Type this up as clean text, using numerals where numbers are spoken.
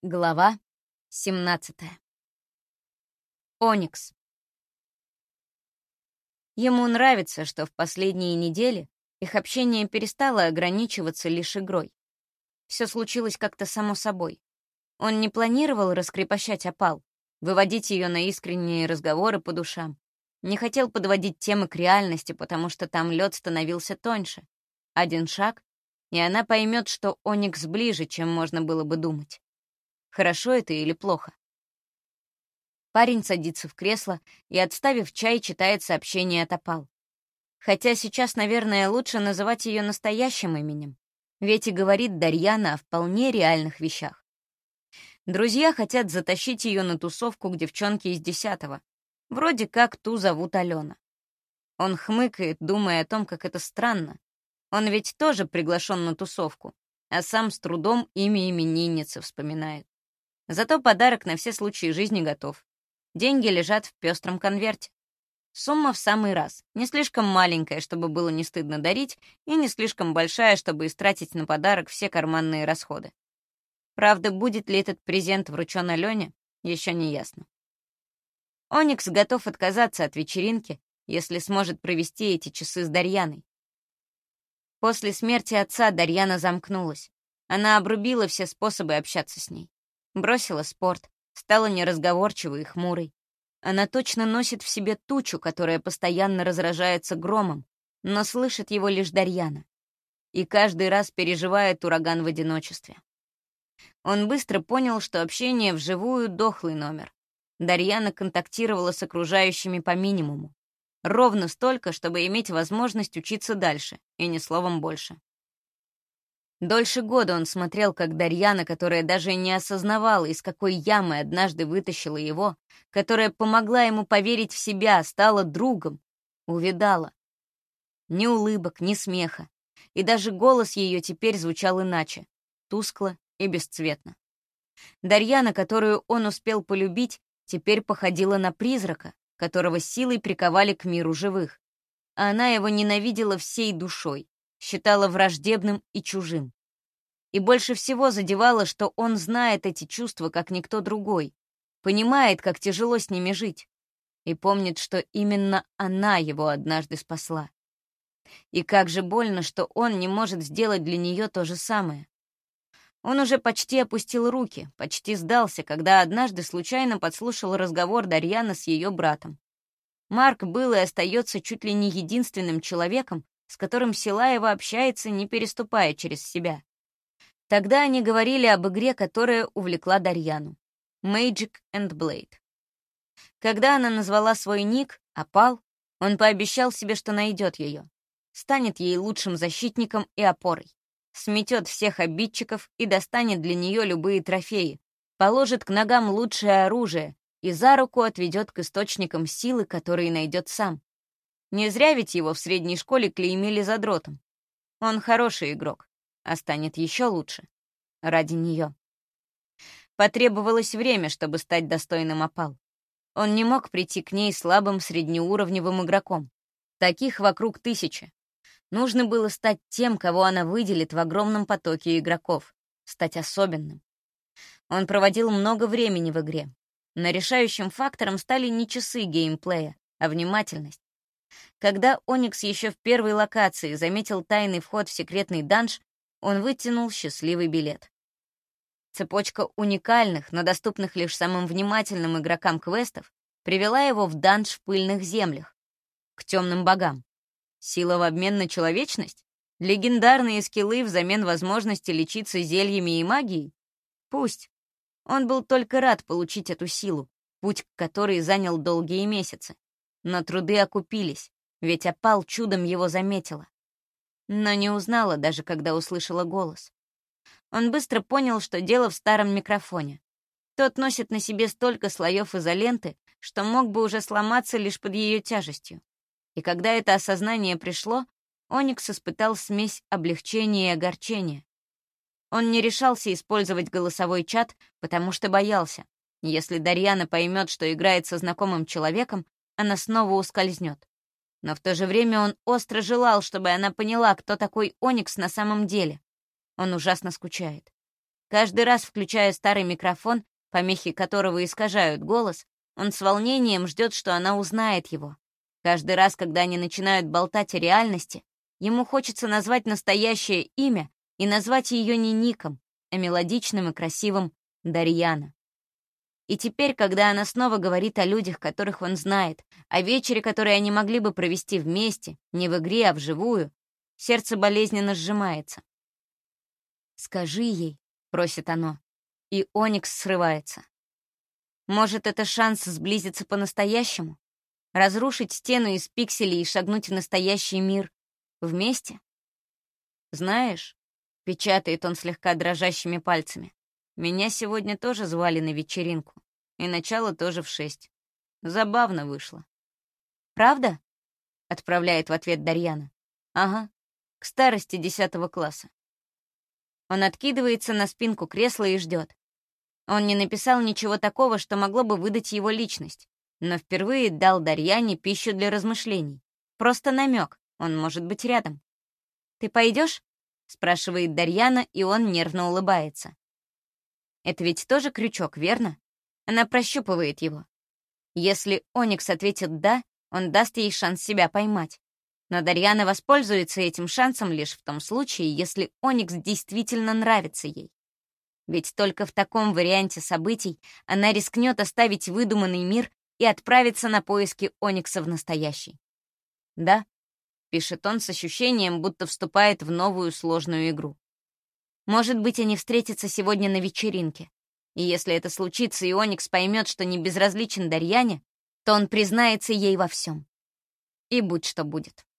Глава 17. Оникс. Ему нравится, что в последние недели их общение перестало ограничиваться лишь игрой. Все случилось как-то само собой. Он не планировал раскрепощать опал, выводить ее на искренние разговоры по душам. Не хотел подводить темы к реальности, потому что там лед становился тоньше. Один шаг, и она поймет, что Оникс ближе, чем можно было бы думать. Хорошо это или плохо? Парень садится в кресло и, отставив чай, читает сообщение от опал. Хотя сейчас, наверное, лучше называть ее настоящим именем. Ведь и говорит Дарьяна о вполне реальных вещах. Друзья хотят затащить ее на тусовку к девчонке из 10-го. Вроде как ту зовут Алена. Он хмыкает, думая о том, как это странно. Он ведь тоже приглашен на тусовку, а сам с трудом имя именинницы вспоминает. Зато подарок на все случаи жизни готов. Деньги лежат в пестром конверте. Сумма в самый раз. Не слишком маленькая, чтобы было не стыдно дарить, и не слишком большая, чтобы истратить на подарок все карманные расходы. Правда, будет ли этот презент вручен Алене, еще не ясно. Оникс готов отказаться от вечеринки, если сможет провести эти часы с Дарьяной. После смерти отца Дарьяна замкнулась. Она обрубила все способы общаться с ней. Бросила спорт, стала неразговорчивой и хмурой. Она точно носит в себе тучу, которая постоянно разражается громом, но слышит его лишь Дарьяна. И каждый раз переживает ураган в одиночестве. Он быстро понял, что общение вживую — дохлый номер. Дарьяна контактировала с окружающими по минимуму. Ровно столько, чтобы иметь возможность учиться дальше, и ни словом больше. Дольше года он смотрел, как Дарьяна, которая даже не осознавала, из какой ямы однажды вытащила его, которая помогла ему поверить в себя, стала другом, увядала. Ни улыбок, ни смеха. И даже голос ее теперь звучал иначе, тускло и бесцветно. Дарьяна, которую он успел полюбить, теперь походила на призрака, которого силой приковали к миру живых. А она его ненавидела всей душой, считала враждебным и чужим. И больше всего задевало, что он знает эти чувства, как никто другой, понимает, как тяжело с ними жить, и помнит, что именно она его однажды спасла. И как же больно, что он не может сделать для нее то же самое. Он уже почти опустил руки, почти сдался, когда однажды случайно подслушал разговор Дарьяны с ее братом. Марк был и остается чуть ли не единственным человеком, с которым Силаева общается, не переступая через себя. Тогда они говорили об игре, которая увлекла Дарьяну — Magic and Blade. Когда она назвала свой ник «Опал», он пообещал себе, что найдет ее, станет ей лучшим защитником и опорой, сметет всех обидчиков и достанет для нее любые трофеи, положит к ногам лучшее оружие и за руку отведет к источникам силы, которые найдет сам. Не зря ведь его в средней школе клеймили задротом. Он хороший игрок, а станет еще лучше. Ради нее. Потребовалось время, чтобы стать достойным опал. Он не мог прийти к ней слабым среднеуровневым игроком. Таких вокруг тысячи. Нужно было стать тем, кого она выделит в огромном потоке игроков. Стать особенным. Он проводил много времени в игре. Но решающим фактором стали не часы геймплея, а внимательность. Когда Оникс еще в первой локации заметил тайный вход в секретный данж, он вытянул счастливый билет. Цепочка уникальных, но доступных лишь самым внимательным игрокам квестов привела его в данж в пыльных землях, к темным богам. Сила в обмен на человечность? Легендарные скиллы взамен возможности лечиться зельями и магией? Пусть. Он был только рад получить эту силу, путь к которой занял долгие месяцы. Но труды окупились, ведь опал чудом его заметила. Но не узнала, даже когда услышала голос. Он быстро понял, что дело в старом микрофоне. Тот носит на себе столько слоев изоленты, что мог бы уже сломаться лишь под ее тяжестью. И когда это осознание пришло, Оникс испытал смесь облегчения и огорчения. Он не решался использовать голосовой чат, потому что боялся. Если Дарьяна поймет, что играет со знакомым человеком, она снова ускользнет. Но в то же время он остро желал, чтобы она поняла, кто такой Оникс на самом деле. Он ужасно скучает. Каждый раз, включая старый микрофон, помехи которого искажают голос, он с волнением ждет, что она узнает его. Каждый раз, когда они начинают болтать о реальности, ему хочется назвать настоящее имя и назвать ее не Ником, а мелодичным и красивым Дарьяна. И теперь, когда она снова говорит о людях, которых он знает, о вечере, который они могли бы провести вместе, не в игре, а вживую, сердце болезненно сжимается. «Скажи ей», — просит оно, и Оникс срывается. Может, это шанс сблизиться по-настоящему? Разрушить стену из пикселей и шагнуть в настоящий мир вместе? «Знаешь», — печатает он слегка дрожащими пальцами, «меня сегодня тоже звали на вечеринку, и начало тоже в 6. Забавно вышло». «Правда?» — отправляет в ответ Дарьяна. «Ага, к старости 10 класса». Он откидывается на спинку кресла и ждет. Он не написал ничего такого, что могло бы выдать его личность, но впервые дал Дарьяне пищу для размышлений. Просто намек, он может быть рядом. «Ты пойдешь?» — спрашивает Дарьяна, и он нервно улыбается. Это ведь тоже крючок, верно? Она прощупывает его. Если Оникс ответит «да», он даст ей шанс себя поймать. Но Дарьяна воспользуется этим шансом лишь в том случае, если Оникс действительно нравится ей. Ведь только в таком варианте событий она рискнет оставить выдуманный мир и отправиться на поиски Оникса в настоящий. «Да», — пишет он с ощущением, будто вступает в новую сложную игру. Может быть, они встретятся сегодня на вечеринке. И если это случится, и Оникс поймет, что не безразличен Дарьяне, то он признается ей во всем. И будь что будет.